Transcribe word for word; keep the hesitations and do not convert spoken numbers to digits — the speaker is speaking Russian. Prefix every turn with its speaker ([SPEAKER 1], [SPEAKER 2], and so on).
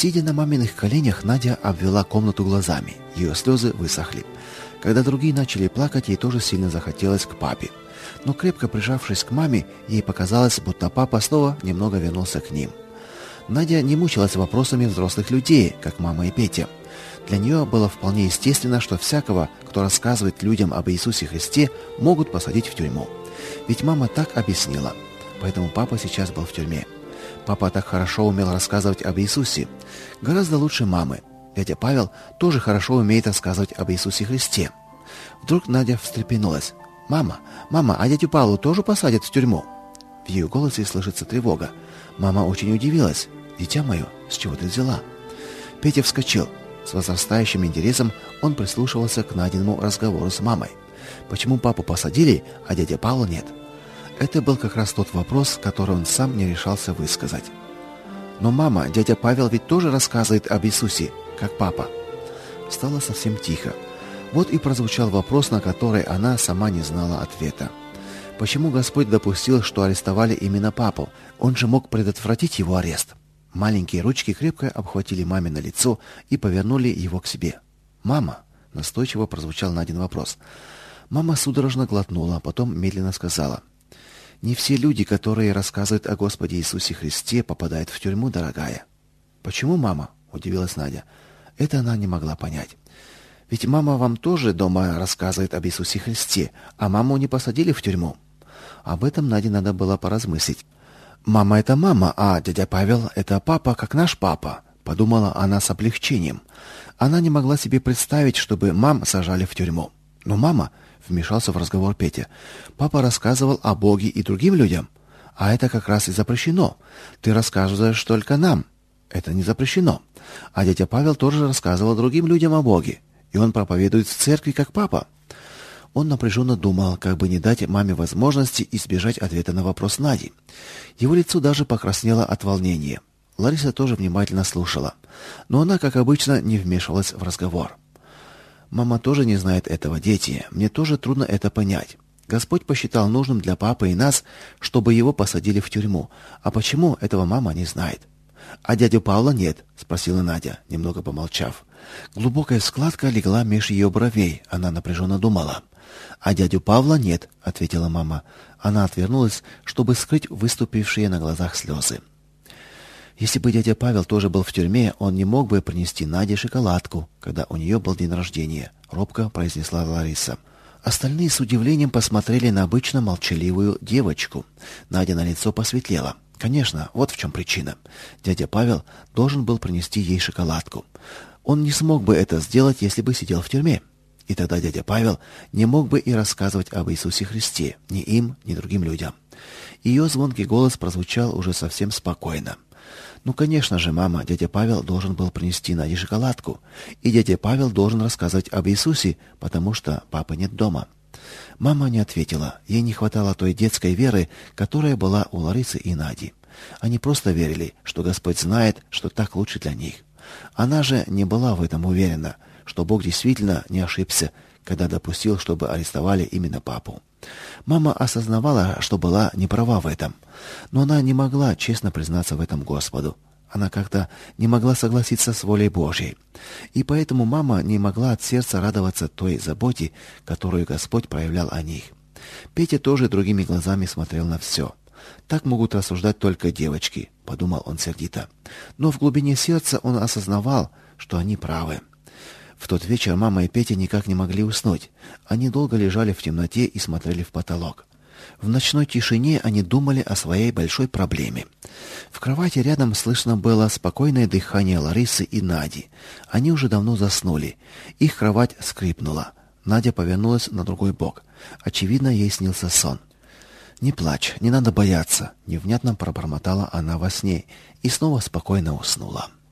[SPEAKER 1] Сидя на маминых коленях, Надя обвела комнату глазами. Ее слезы высохли. Когда другие начали плакать, ей тоже сильно захотелось к папе. Но крепко прижавшись к маме, ей показалось, будто папа снова немного вернулся к ним. Надя не мучилась вопросами взрослых людей, как мама и Петя. Для нее было вполне естественно, что всякого, кто рассказывает людям об Иисусе Христе, могут посадить в тюрьму. Ведь мама так объяснила. Поэтому папа сейчас был в тюрьме. Папа так хорошо умел рассказывать об Иисусе. Гораздо лучше мамы. Дядя Павел тоже хорошо умеет рассказывать об Иисусе Христе. Вдруг Надя встрепенулась. «Мама, мама, а дядю Павлу тоже посадят в тюрьму?» В ее голосе слышится тревога. Мама очень удивилась. «Дитя мое, с чего ты взяла?» Петя вскочил. С возрастающим интересом он прислушивался к Надиному разговору с мамой. Почему папу посадили, а дядя Павла нет? Это был как раз тот вопрос, который он сам не решался высказать. «Но, мама, дядя Павел ведь тоже рассказывает об Иисусе, как папа». Стало совсем тихо. Вот и прозвучал вопрос, на который она сама не знала ответа. Почему Господь допустил, что арестовали именно папу? Он же мог предотвратить его арест. Маленькие ручки крепко обхватили мамино лицо и повернули его к себе. «Мама!» — настойчиво прозвучал Надин вопрос. Мама судорожно глотнула, потом медленно сказала: «Не все люди, которые рассказывают о Господе Иисусе Христе, попадают в тюрьму, дорогая». «Почему, мама?» — удивилась Надя. Это она не могла понять. «Ведь мама вам тоже дома рассказывает об Иисусе Христе, а маму не посадили в тюрьму». Об этом Наде надо было поразмыслить. «Мама — это мама, а дядя Павел — это папа, как наш папа», — подумала она с облегчением. Она не могла себе представить, чтобы мам сажали в тюрьму. «Но мама», — вмешался в разговор Петя, — «папа рассказывал о Боге и другим людям. А это как раз и запрещено. Ты рассказываешь только нам. Это не запрещено. А дядя Павел тоже рассказывал другим людям о Боге. И он проповедует в церкви, как папа». Он напряженно думал, как бы не дать маме возможности избежать ответа на вопрос Нади. Его лицо даже покраснело от волнения. Лариса тоже внимательно слушала. Но она, как обычно, не вмешивалась в разговор. «Мама тоже не знает этого, дети. Мне тоже трудно это понять. Господь посчитал нужным для папы и нас, чтобы его посадили в тюрьму. А почему, этого мама не знает». «А дядю Павла нет?» — спросила Надя, немного помолчав. Глубокая складка легла меж ее бровей. Она напряженно думала. «А дядю Павла нет», — ответила мама. Она отвернулась, чтобы скрыть выступившие на глазах слезы. «Если бы дядя Павел тоже был в тюрьме, он не мог бы принести Наде шоколадку, когда у нее был день рождения», — робко произнесла Лариса. Остальные с удивлением посмотрели на обычно молчаливую девочку. Надя на лицо посветлела. Конечно, вот в чем причина. Дядя Павел должен был принести ей шоколадку. Он не смог бы это сделать, если бы сидел в тюрьме. И тогда дядя Павел не мог бы и рассказывать об Иисусе Христе ни им, ни другим людям. Ее звонкий голос прозвучал уже совсем спокойно. «Ну, конечно же, мама, дядя Павел должен был принести Наде шоколадку. И дядя Павел должен рассказывать об Иисусе, потому что папы нет дома». Мама не ответила. Ей не хватало той детской веры, которая была у Ларисы и Нади. Они просто верили, что Господь знает, что так лучше для них. Она же не была в этом уверена, что Бог действительно не ошибся, когда допустил, чтобы арестовали именно папу. Мама осознавала, что была не права в этом, но она не могла честно признаться в этом Господу. Она как-то не могла согласиться с волей Божьей. И поэтому мама не могла от сердца радоваться той заботе, которую Господь проявлял о них. Петя тоже другими глазами смотрел на все. «Так могут рассуждать только девочки», — подумал он сердито. Но в глубине сердца он осознавал, что они правы. В тот вечер мама и Петя никак не могли уснуть. Они долго лежали в темноте и смотрели в потолок. В ночной тишине они думали о своей большой проблеме. В кровати рядом слышно было спокойное дыхание Ларисы и Нади. Они уже давно заснули. Их кровать скрипнула. Надя повернулась на другой бок. Очевидно, ей снился сон. «Не плачь, не надо бояться», — невнятно пробормотала она во сне и снова спокойно уснула.